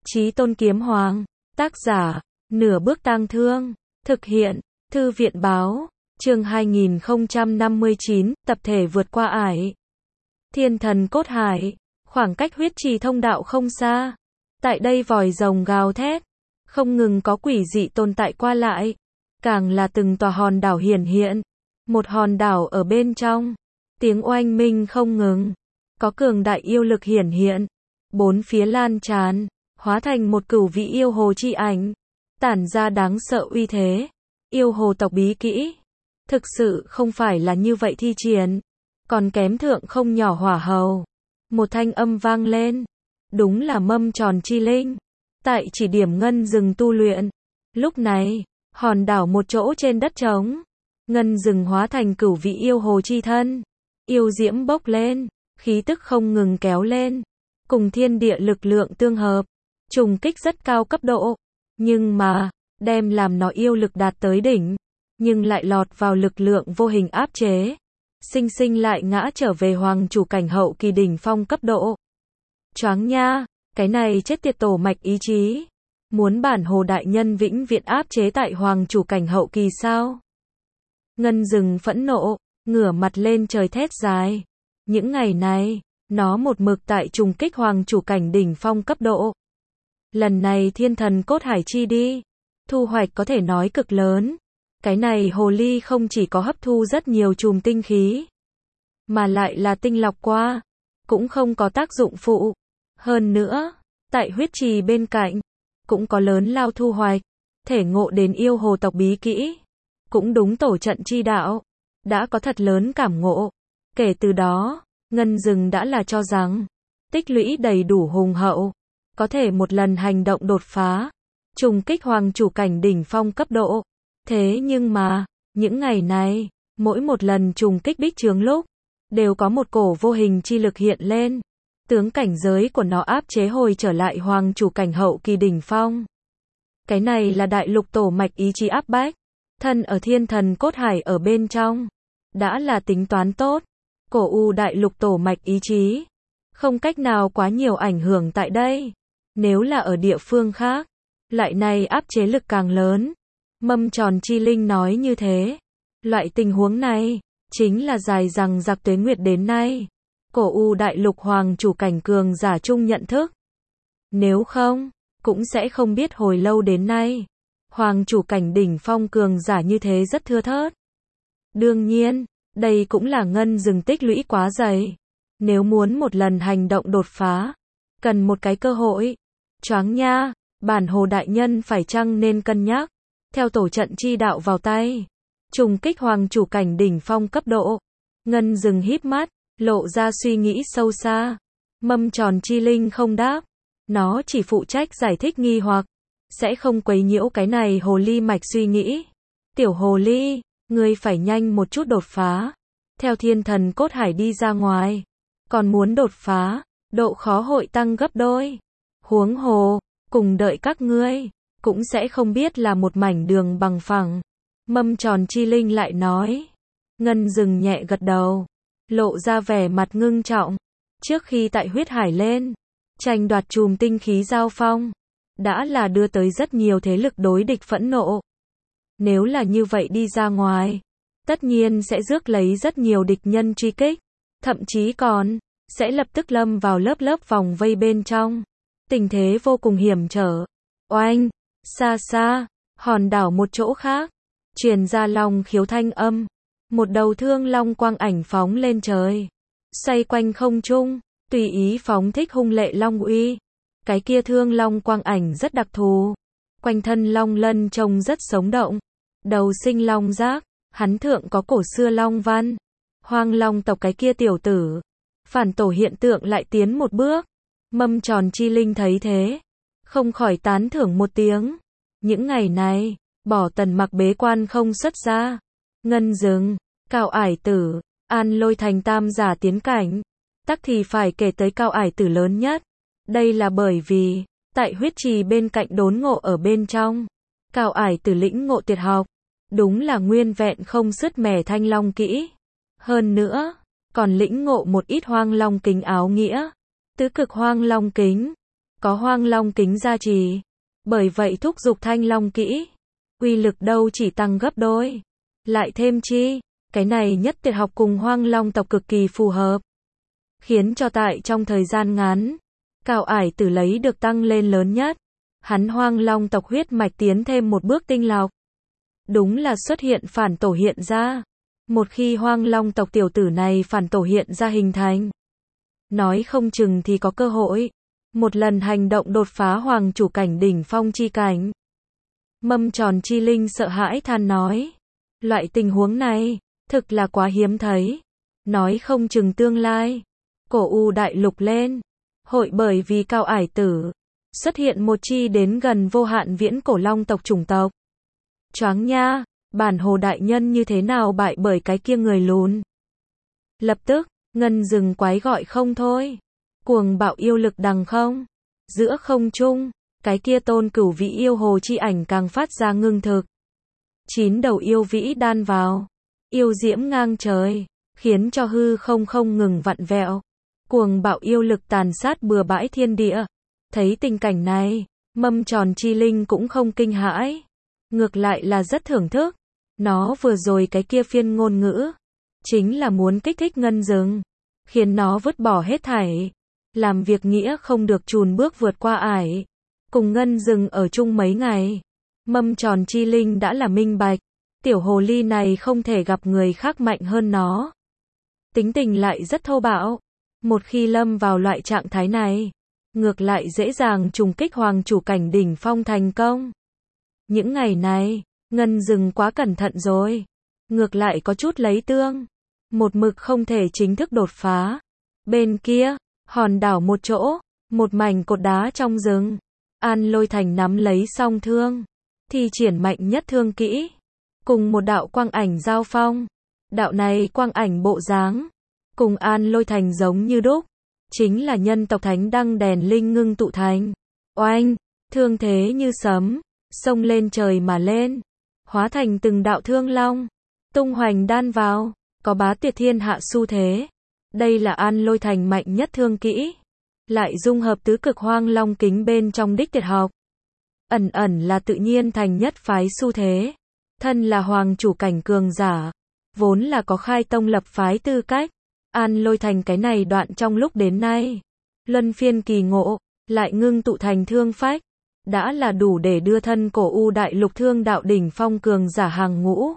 Chí Tôn Kiếm Hoàng, tác giả, Nửa Bước Tang Thương, thực hiện, Thư viện Báo, chương 2059, tập thể vượt qua ải. Thiên Thần Cốt Hải, khoảng cách huyết trì thông đạo không xa. Tại đây vòi rồng gào thét, không ngừng có quỷ dị tồn tại qua lại, càng là từng tòa hòn đảo hiển hiện. Một hòn đảo ở bên trong, tiếng oanh minh không ngừng, có cường đại yêu lực hiển hiện, bốn phía lan tràn, hóa thành một cửu vị yêu hồ chi ảnh, tản ra đáng sợ uy thế. Yêu hồ tộc bí kỹ, thực sự không phải là như vậy thi triển, còn kém thượng không nhỏ hỏa hầu. Một thanh âm vang lên, đúng là Mâm Tròn chi linh, tại chỉ điểm ngân rừng tu luyện. Lúc này, hòn đảo một chỗ trên đất trống, ngân rừng hóa thành cửu vị yêu hồ chi thân, yêu diễm bốc lên, khí tức không ngừng kéo lên, cùng thiên địa lực lượng tương hợp, trùng kích rất cao cấp độ, nhưng mà, đem làm nó yêu lực đạt tới đỉnh, nhưng lại lọt vào lực lượng vô hình áp chế, sinh sinh lại ngã trở về hoàng chủ cảnh hậu kỳ đỉnh phong cấp độ. Choáng nha, cái này chết tiệt tổ mạch ý chí, muốn bản hồ đại nhân vĩnh viễn áp chế tại hoàng chủ cảnh hậu kỳ sao? Ngân rừng phẫn nộ, ngửa mặt lên trời thét dài. Những ngày này, nó một mực tại trùng kích hoàng chủ cảnh đỉnh phong cấp độ. Lần này Thiên Thần Cốt Hải chi đi, thu hoạch có thể nói cực lớn. Cái này hồ ly không chỉ có hấp thu rất nhiều chùm tinh khí, mà lại là tinh lọc qua, cũng không có tác dụng phụ. Hơn nữa, tại huyết trì bên cạnh, cũng có lớn lao thu hoạch, thể ngộ đến yêu hồ tộc bí kỹ, cũng đúng tổ trận chi đạo, đã có thật lớn cảm ngộ. Kể từ đó, ngân rừng đã là cho rằng, tích lũy đầy đủ hùng hậu, có thể một lần hành động đột phá, trùng kích hoàng chủ cảnh đỉnh phong cấp độ. Thế nhưng mà, những ngày này, mỗi một lần trùng kích bích chướng lúc, đều có một cổ vô hình chi lực hiện lên, tướng cảnh giới của nó áp chế hồi trở lại hoàng chủ cảnh hậu kỳ đỉnh phong. Cái này là đại lục tổ mạch ý chí áp bách, thân ở Thiên Thần Cốt Hải ở bên trong, đã là tính toán tốt, cổ u đại lục tổ mạch ý chí, không cách nào quá nhiều ảnh hưởng tại đây. Nếu là ở địa phương khác, loại này áp chế lực càng lớn. Mâm Tròn chi linh nói như thế. Loại tình huống này, chính là dài rằng giặc tuế nguyệt đến nay, cổ u đại lục hoàng chủ cảnh cường giả chung nhận thức. Nếu không, cũng sẽ không biết hồi lâu đến nay, hoàng chủ cảnh đỉnh phong cường giả như thế rất thưa thớt. Đương nhiên, đây cũng là ngân rừng tích lũy quá dày. Nếu muốn một lần hành động đột phá, cần một cái cơ hội. Choáng nha, bản hồ đại nhân phải chăng nên cân nhắc, theo tổ trận chi đạo vào tay, trùng kích hoàng chủ cảnh đỉnh phong cấp độ. Ngân rừng híp mắt, lộ ra suy nghĩ sâu xa. Mâm Tròn chi linh không đáp, nó chỉ phụ trách giải thích nghi hoặc, sẽ không quấy nhiễu cái này hồ ly mạch suy nghĩ. Tiểu hồ ly, ngươi phải nhanh một chút đột phá, theo Thiên Thần Cốt Hải đi ra ngoài, còn muốn đột phá, độ khó hội tăng gấp đôi. Huống hồ, cùng đợi các ngươi, cũng sẽ không biết là một mảnh đường bằng phẳng. Mâm Tròn chi linh lại nói. Ngân rừng nhẹ gật đầu, lộ ra vẻ mặt ngưng trọng. Trước khi tại huyết hải lên, tranh đoạt chùm tinh khí giao phong, đã là đưa tới rất nhiều thế lực đối địch phẫn nộ. Nếu là như vậy đi ra ngoài, tất nhiên sẽ rước lấy rất nhiều địch nhân truy kích, thậm chí còn sẽ lập tức lâm vào lớp lớp vòng vây bên trong. Tình thế vô cùng hiểm trở. Oanh, xa xa, hòn đảo một chỗ khác, truyền ra long khiếu thanh âm. Một đầu thương long quang ảnh phóng lên trời, xoay quanh không trung, tùy ý phóng thích hung lệ long uy. Cái kia thương long quang ảnh rất đặc thù, quanh thân long lân trông rất sống động, đầu sinh long giác, hắn thượng có cổ xưa long văn. Hoang long tộc cái kia tiểu tử, phản tổ hiện tượng lại tiến một bước. Mâm Tròn chi linh thấy thế, không khỏi tán thưởng một tiếng. Những ngày này, bỏ Tần Mặc bế quan không xuất ra, ngân rừng, Cao Ải Tử, An Lôi thành tam giả tiến cảnh, tắc thì phải kể tới Cao Ải Tử lớn nhất. Đây là bởi vì, tại huyết trì bên cạnh đốn ngộ ở bên trong, Cao Ải Tử lĩnh ngộ tuyệt học, đúng là nguyên vẹn không sứt mẻ thanh long kỹ. Hơn nữa, còn lĩnh ngộ một ít hoang long kính áo nghĩa, tứ cực hoang long kính. có Hoang Long kính gia trì. Bởi vậy thúc dục Thanh Long kỹ, uy lực đâu chỉ tăng gấp đôi. Lại thêm chi, cái này nhất tuyệt học cùng Hoang Long tộc cực kỳ phù hợp, khiến cho tại trong thời gian ngắn, Cao Ải Tử lấy được tăng lên lớn nhất. Hắn Hoang Long tộc huyết mạch tiến thêm một bước tinh lọc. Đúng là xuất hiện phản tổ hiện ra. Một khi Hoang Long tộc tiểu tử này phản tổ hiện ra hình thành, nói không chừng thì có cơ hội một lần hành động đột phá hoàng chủ cảnh đỉnh phong chi cảnh. Mâm Tròn Chi Linh sợ hãi than nói, loại tình huống này thực là quá hiếm thấy, nói không chừng tương lai Cổ U đại lục lên, hội bởi vì Cao Ải Tử xuất hiện một chi đến gần vô hạn viễn cổ long tộc chủng tộc. Choáng nha, bản hồ đại nhân như thế nào bại bởi cái kia người lùn. Lập tức, ngân rừng quái gọi không thôi. Cuồng bạo yêu lực đằng không. Giữa không trung, cái kia tôn cửu vĩ yêu hồ chi ảnh càng phát ra ngưng thực. 9 đầu yêu vĩ đan vào. Yêu diễm ngang trời, khiến cho hư không ngừng vặn vẹo. Cuồng bạo yêu lực tàn sát bừa bãi thiên địa. Thấy tình cảnh này, Mâm Tròn Chi Linh cũng không kinh hãi. Ngược lại là rất thưởng thức. Nó vừa rồi cái kia phiên ngôn ngữ, chính là muốn kích thích ngân rừng, khiến nó vứt bỏ hết thảy. Làm việc nghĩa không được chùn bước vượt qua ải. Cùng ngân rừng ở chung mấy ngày. Mâm Tròn Chi Linh đã là minh bạch. Tiểu hồ ly này không thể gặp người khác mạnh hơn nó. Tính tình lại rất thô bạo. Một khi lâm vào loại trạng thái này, ngược lại dễ dàng trùng kích hoàng chủ cảnh đỉnh phong thành công. Những ngày này, ngân rừng quá cẩn thận rồi. Ngược lại có chút lấy tương. Một mực không thể chính thức đột phá. Bên kia, hòn đảo một chỗ, một mảnh cột đá trong rừng. An Lôi Thành nắm lấy song thương, thi triển mạnh nhất thương kỹ, cùng một đạo quang ảnh giao phong. Đạo này quang ảnh bộ dáng, cùng An Lôi Thành giống như đúc, chính là nhân tộc thánh đăng đèn linh ngưng tụ thành. Oanh, thương thế như sấm, xông lên trời mà lên, hóa thành từng đạo thương long, tung hoành đan vào, có bá tuyệt thiên hạ xu thế. Đây là An Lôi Thành mạnh nhất thương kỹ, lại dung hợp tứ cực Hoang Long kính bên trong đích tuyệt học. Ẩn là tự nhiên thành nhất phái xu thế. Thân là hoàng chủ cảnh cường giả, vốn là có khai tông lập phái tư cách. An Lôi Thành cái này đoạn trong lúc đến nay, luân phiên kỳ ngộ, lại ngưng tụ thành thương phách, đã là đủ để đưa thân Cổ U đại lục thương đạo đỉnh phong cường giả hàng ngũ.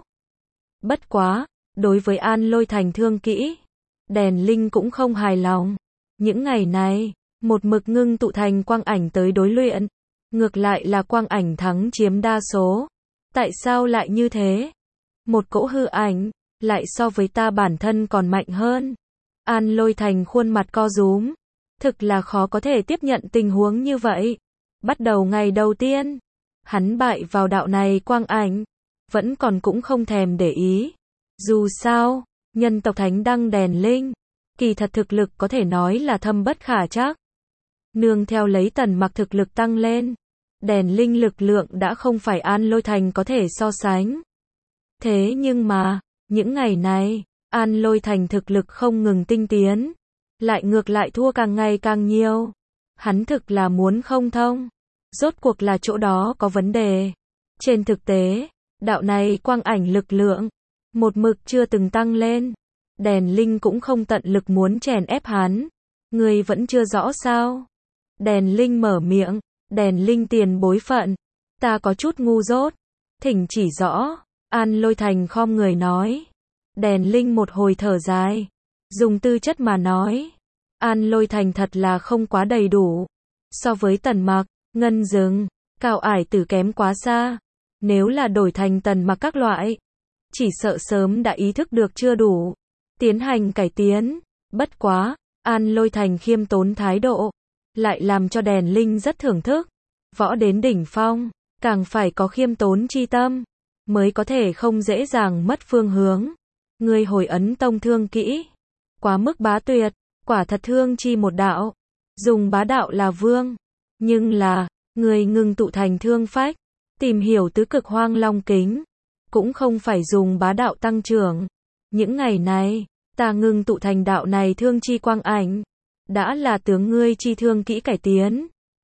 Bất quá, đối với An Lôi Thành thương kỹ, đèn linh cũng không hài lòng. Những ngày này, một mực ngưng tụ thành quang ảnh tới đối luyện, ngược lại là quang ảnh thắng chiếm đa số. Tại sao lại như thế? Một cỗ hư ảnh, lại so với ta bản thân còn mạnh hơn. An Lôi Thành khuôn mặt co rúm, thực là khó có thể tiếp nhận tình huống như vậy. Bắt đầu ngày đầu tiên, hắn bại vào đạo này quang ảnh, vẫn còn cũng không thèm để ý. Dù sao, nhân tộc thánh đăng đèn linh, kỳ thật thực lực có thể nói là thâm bất khả trắc. Nương theo lấy Tần Mặc thực lực tăng lên, đèn linh lực lượng đã không phải An Lôi Thành có thể so sánh. Thế nhưng mà, những ngày này, An Lôi Thành thực lực không ngừng tinh tiến, lại ngược lại thua càng ngày càng nhiều. Hắn thực là muốn không thông. Rốt cuộc là chỗ đó có vấn đề. Trên thực tế, đạo này quang ảnh lực lượng, một mực chưa từng tăng lên. Đèn linh cũng không tận lực muốn chèn ép hắn. Người vẫn chưa rõ sao? Đèn linh mở miệng, đèn linh tiền bối phận. Ta có chút ngu dốt. Thỉnh chỉ rõ. An Lôi Thành khom người nói. Đèn linh một hồi thở dài. Dùng tư chất mà nói. An Lôi Thành thật là không quá đầy đủ. So với Tần Mặc, Ngân Dừng, Cao Ải Tử kém quá xa. Nếu là đổi thành Tần Mặc các loại, chỉ sợ sớm đã ý thức được chưa đủ. Tiến hành cải tiến. Bất quá, An Lôi Thành khiêm tốn thái độ, lại làm cho đèn linh rất thưởng thức. Võ đến đỉnh phong, càng phải có khiêm tốn chi tâm, mới có thể không dễ dàng mất phương hướng. Người hồi ấn tông thương kỹ, quá mức bá tuyệt, quả thật thương chi một đạo. Dùng bá đạo là vương, nhưng là, người ngừng tụ thành thương phách, tìm hiểu tứ cực Hoang Long kính, cũng không phải dùng bá đạo tăng trưởng. Những ngày này, ta ngừng tụ thành đạo này thương chi quang ảnh, đã là tướng ngươi chi thương kỹ cải tiến.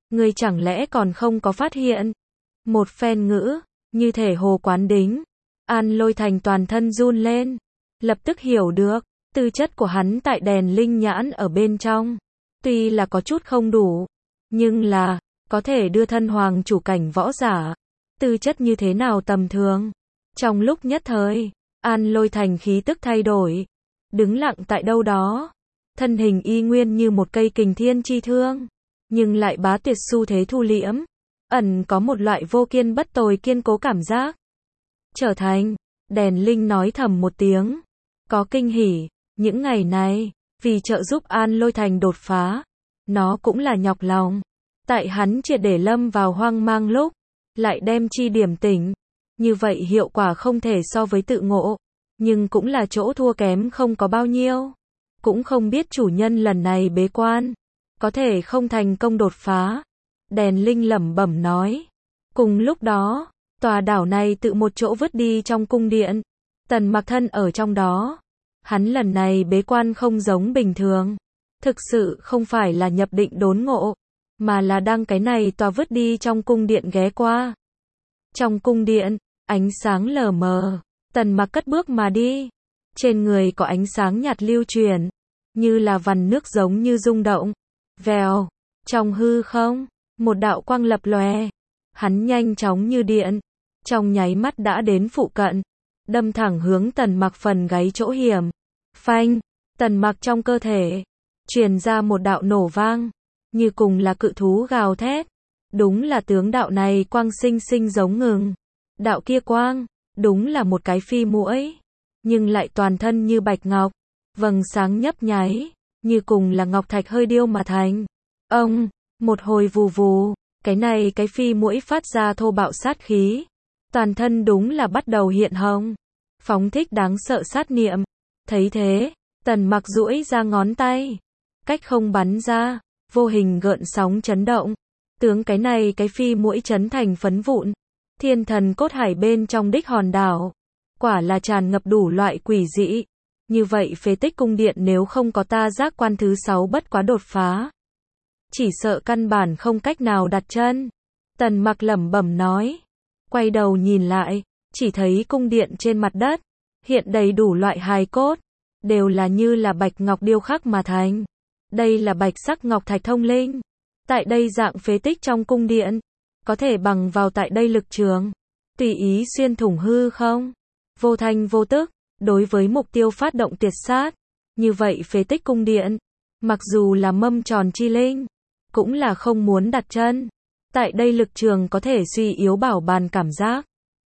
Ngươi chẳng lẽ còn không có phát hiện? Một phen ngữ, như thể hồ quán đính. An Lôi Thành toàn thân run lên. Lập tức hiểu được, tư chất của hắn tại đèn linh nhãn ở bên trong. Tuy là có chút không đủ, nhưng là, có thể đưa thân hoàng chủ cảnh võ giả. Tư chất như thế nào tầm thường. Trong lúc nhất thời, An Lôi Thành khí tức thay đổi. Đứng lặng tại đâu đó. Thân hình y nguyên như một cây kình thiên chi thương. Nhưng lại bá tuyệt xu thế thu liễm. Ẩn có một loại vô kiên bất tồi kiên cố cảm giác. Trở thành, đèn linh nói thầm một tiếng. Có kinh hỉ, những ngày này, vì trợ giúp An Lôi Thành đột phá. Nó cũng là nhọc lòng. Tại hắn triệt để lâm vào hoang mang lúc, lại đem chi điểm tỉnh. Như vậy hiệu quả không thể so với tự ngộ. Nhưng cũng là chỗ thua kém không có bao nhiêu. Cũng không biết chủ nhân lần này bế quan. Có thể không thành công đột phá. Đèn linh lẩm bẩm nói. Cùng lúc đó, tòa đảo này tự một chỗ vứt đi trong cung điện. Tần Mặc thân ở trong đó. Hắn lần này bế quan không giống bình thường. Thực sự không phải là nhập định đốn ngộ. Mà là đang cái này tòa vứt đi trong cung điện ghé qua. Trong cung điện, ánh sáng lờ mờ. Tần Mặc cất bước mà đi. Trên người có ánh sáng nhạt lưu chuyển. Như là vằn nước giống như rung động. Vèo. Trong hư không, một đạo quang lập lòe. Hắn nhanh chóng như điện. Trong nháy mắt đã đến phụ cận. Đâm thẳng hướng Tần Mặc phần gáy chỗ hiểm. Phanh. Tần Mặc trong cơ thể. Truyền ra một đạo nổ vang. Như cùng là cự thú gào thét. Đúng là tướng đạo này quang sinh sinh giống ngừng. Đạo kia quang. Đúng là một cái phi muỗi. Nhưng lại toàn thân như bạch ngọc. Vầng sáng nhấp nháy. Như cùng là ngọc thạch hơi điêu mà thành. Ông. Một hồi vù vù. Cái này cái phi muỗi phát ra thô bạo sát khí. Toàn thân đúng là bắt đầu hiện hồng. Phóng thích đáng sợ sát niệm. Thấy thế, Tần Mặc duỗi ra ngón tay. Cách không bắn ra. Vô hình gợn sóng chấn động. Tướng cái này cái phi muỗi chấn thành phấn vụn. Thiên thần cốt hải bên trong đích hòn đảo. Quả là tràn ngập đủ loại quỷ dị. Như vậy phế tích cung điện nếu không có ta giác quan thứ 6 bất quá đột phá. Chỉ sợ căn bản không cách nào đặt chân. Tần Mặc lẩm bẩm nói. Quay đầu nhìn lại, chỉ thấy cung điện trên mặt đất. Hiện đầy đủ loại hài cốt. Đều là như là bạch ngọc điêu khắc mà thành. Đây là bạch sắc ngọc thạch thông linh. Tại đây dạng phế tích trong cung điện. Có thể bằng vào tại đây lực trường. Tùy ý xuyên thủng hư không. Vô thanh vô tức. Đối với mục tiêu phát động tuyệt sát. Như vậy phế tích cung điện. Mặc dù là mâm tròn chi linh. Cũng là không muốn đặt chân. Tại đây lực trường có thể suy yếu bảo bàn cảm giác.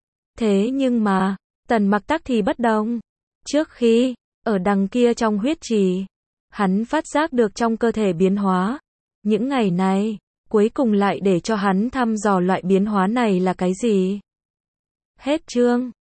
Thế nhưng mà, Tần Mặc tắc thì bất đồng. Trước khi, ở đằng kia trong huyết trì, hắn phát giác được trong cơ thể biến hóa. Những ngày này, cuối cùng lại để cho hắn thăm dò loại biến hóa này là cái gì. Hết chương.